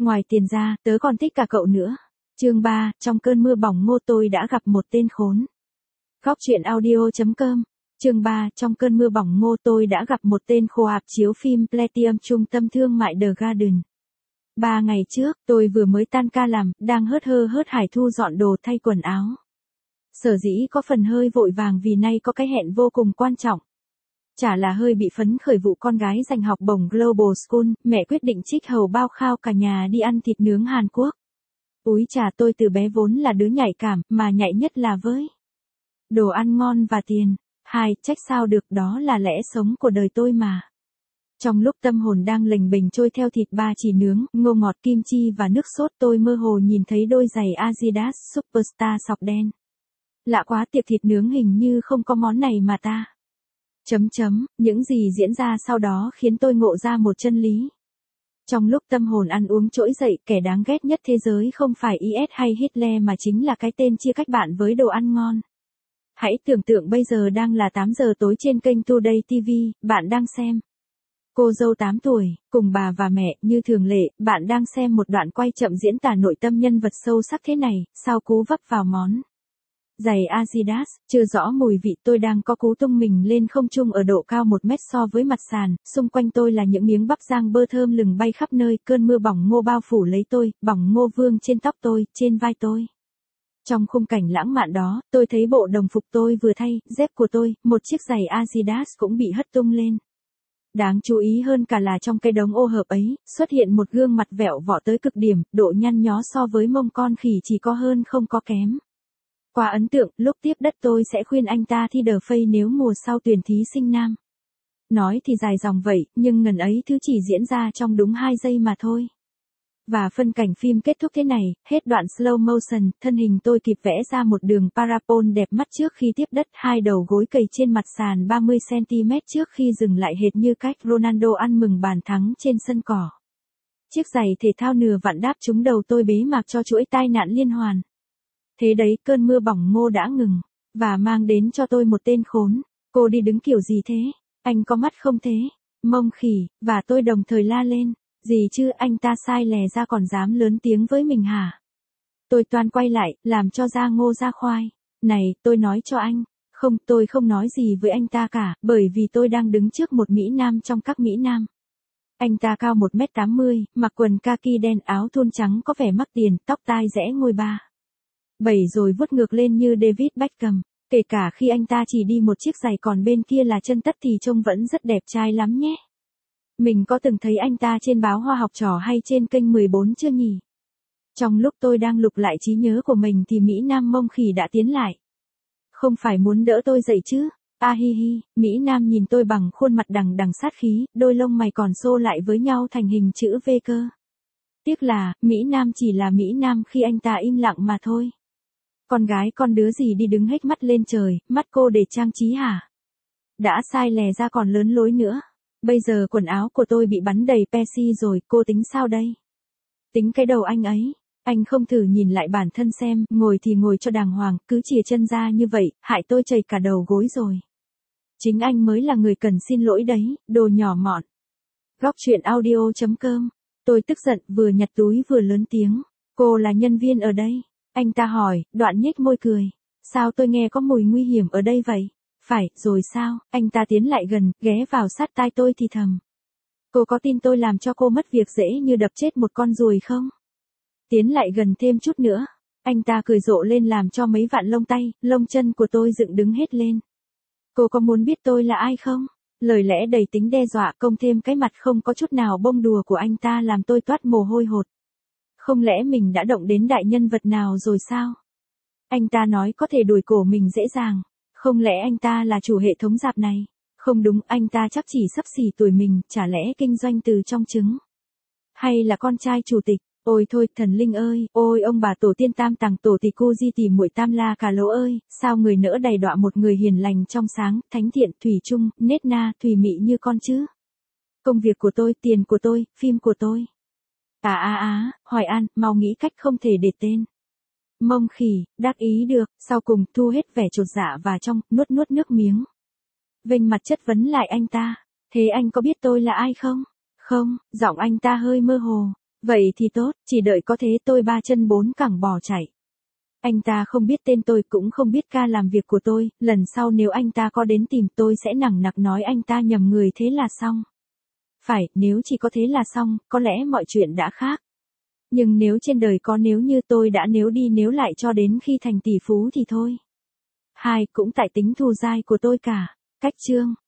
Ngoài tiền ra, tớ còn thích cả cậu nữa. Chương 3, trong cơn mưa bỏng ngô tôi đã gặp một tên khốn. Góc truyện audio.com. Chương 3, trong cơn mưa bỏng ngô tôi đã gặp một tên khô ạp chiếu phim Platinum trung tâm thương mại The Garden. 3 ngày trước, tôi vừa mới tan ca làm, đang hớt hải thu dọn đồ thay quần áo. Sở dĩ có phần hơi vội vàng vì nay có cái hẹn vô cùng quan trọng. Chả là hơi bị phấn khởi vụ con gái giành học bổng Global School, mẹ quyết định trích hầu bao khao cả nhà đi ăn thịt nướng Hàn Quốc. Úi chà, tôi từ bé vốn là đứa nhạy cảm, mà nhạy nhất là với đồ ăn ngon và tiền. Trách sao được, đó là lẽ sống của đời tôi mà. Trong lúc tâm hồn đang lềnh bềnh trôi theo thịt ba chỉ nướng, ngô ngọt kim chi và nước sốt, tôi mơ hồ nhìn thấy đôi giày Adidas Superstar sọc đen. Lạ quá, tiệc thịt nướng hình như không có món này mà ta. Những gì diễn ra sau đó khiến tôi ngộ ra một chân lý. Trong lúc tâm hồn ăn uống trỗi dậy, kẻ đáng ghét nhất thế giới không phải IS hay Hitler mà chính là cái tên chia cách bạn với đồ ăn ngon. Hãy tưởng tượng bây giờ đang là 8 giờ tối trên kênh Today TV, bạn đang xem Cô dâu 8 tuổi, cùng bà và mẹ, như thường lệ, bạn đang xem một đoạn quay chậm diễn tả nội tâm nhân vật sâu sắc thế này, sau cú vấp vào món giày Adidas, chưa rõ mùi vị, tôi đang có cú tung mình lên không trung ở độ cao 1 mét so với mặt sàn, xung quanh tôi là những miếng bắp rang bơ thơm lừng bay khắp nơi, cơn mưa bỏng ngô bao phủ lấy tôi, bỏng ngô vương trên tóc tôi, trên vai tôi. Trong khung cảnh lãng mạn đó, tôi thấy bộ đồng phục tôi vừa thay, dép của tôi, một chiếc giày Adidas cũng bị hất tung lên. Đáng chú ý hơn cả là trong cái đống ô hợp ấy, xuất hiện một gương mặt vẹo vọ tới cực điểm, độ nhăn nhó so với mông con khỉ chỉ có hơn không có kém. Quá ấn tượng, lúc tiếp đất tôi sẽ khuyên anh ta thi đờ phây nếu mùa sau tuyển thí sinh nam. Nói thì dài dòng vậy, nhưng ngần ấy thứ chỉ diễn ra trong đúng 2 giây mà thôi. Và phân cảnh phim kết thúc thế này, hết đoạn slow motion, thân hình tôi kịp vẽ ra một đường parabol đẹp mắt trước khi tiếp đất, 2 đầu gối cầy trên mặt sàn 30cm trước khi dừng lại hệt như cách Ronaldo ăn mừng bàn thắng trên sân cỏ. Chiếc giày thể thao nửa vặn đáp trúng đầu tôi bế mạc cho chuỗi tai nạn liên hoàn. Thế đấy, cơn mưa bỏng ngô đã ngừng, và mang đến cho tôi một tên khốn. Cô đi đứng kiểu gì thế? Anh có mắt không thế? Mông khỉ, và tôi đồng thời la lên. Gì chứ, anh ta sai lè ra còn dám lớn tiếng với mình hả? Tôi toan quay lại, làm cho da ngô ra khoai. Này, tôi nói cho anh. Không, tôi không nói gì với anh ta cả, bởi vì tôi đang đứng trước một Mỹ Nam trong các Mỹ Nam. Anh ta cao 1m80, mặc quần kaki đen, áo thun trắng có vẻ mắc tiền, tóc tai rẽ ngôi 7 rồi vuốt ngược lên như David Beckham. Kể cả khi anh ta chỉ đi một chiếc giày còn bên kia là chân tất thì trông vẫn rất đẹp trai lắm nhé. Mình có từng thấy anh ta trên báo Hoa học trò hay trên kênh 14 chưa nhỉ? Trong lúc tôi đang lục lại trí nhớ của mình thì Mỹ Nam mông khỉ đã tiến lại. Không phải muốn đỡ tôi dậy chứ? Mỹ Nam nhìn tôi bằng khuôn mặt đằng đằng sát khí, đôi lông mày còn xô lại với nhau thành hình chữ V cơ. Tiếc là, Mỹ Nam chỉ là Mỹ Nam khi anh ta im lặng mà thôi. Con gái con đứa gì đi đứng hết mắt lên trời, mắt cô để trang trí hả? Đã sai lè ra còn lớn lối nữa. Bây giờ quần áo của tôi bị bắn đầy pexi rồi, cô tính sao đây? Tính cái đầu anh ấy. Anh không thử nhìn lại bản thân xem, ngồi thì ngồi cho đàng hoàng, cứ chìa chân ra như vậy, hại tôi chảy cả đầu gối rồi. Chính anh mới là người cần xin lỗi đấy, đồ nhỏ mọn. Góc truyện audio.com. Tôi tức giận, vừa nhặt túi vừa lớn tiếng. Cô là nhân viên ở đây. Anh ta hỏi, đoạn nhếch môi cười. Sao tôi nghe có mùi nguy hiểm ở đây vậy? Phải, rồi sao? Anh ta tiến lại gần, ghé vào sát tai tôi thì thầm. Cô có tin tôi làm cho cô mất việc dễ như đập chết một con ruồi không? Tiến lại gần thêm chút nữa. Anh ta cười rộ lên làm cho mấy vạn lông tay, lông chân của tôi dựng đứng hết lên. Cô có muốn biết tôi là ai không? Lời lẽ đầy tính đe dọa cộng thêm cái mặt không có chút nào bông đùa của anh ta làm tôi toát mồ hôi hột. Không lẽ mình đã động đến đại nhân vật nào rồi sao? Anh ta nói có thể đuổi cổ mình dễ dàng. Không lẽ anh ta là chủ hệ thống rạp này? Không đúng, anh ta chắc chỉ xấp xỉ tuổi mình, chả lẽ kinh doanh từ trong trứng? Hay là con trai chủ tịch? Ôi thôi, thần linh ơi, ôi ông bà tổ tiên tam tàng tổ tỳ cu di tỳ muội tam la cà lỗ ơi, sao người nỡ đầy đọa một người hiền lành trong sáng, thánh thiện, thủy chung, nết na, thùy mị như con chứ? Công việc của tôi, tiền của tôi, phim của tôi. Hoài An, mau nghĩ cách không thể để tên. Mông khỉ, đắc ý được, sau cùng thu hết vẻ chột dạ và trong, nuốt nước miếng. Vênh mặt chất vấn lại anh ta. Thế anh có biết tôi là ai không? Không, giọng anh ta hơi mơ hồ. Vậy thì tốt, chỉ đợi có thế tôi ba chân bốn cẳng bỏ chạy. Anh ta không biết tên tôi cũng không biết ca làm việc của tôi, lần sau nếu anh ta có đến tìm tôi sẽ nằng nặc nói anh ta nhầm người thế là xong. Phải, nếu chỉ có thế là xong, có lẽ mọi chuyện đã khác. Nhưng nếu trên đời có nếu như tôi đã nếu đi nếu lại cho đến khi thành tỷ phú thì thôi. Hai, cũng tại tính thù dai của tôi cả. Cách chương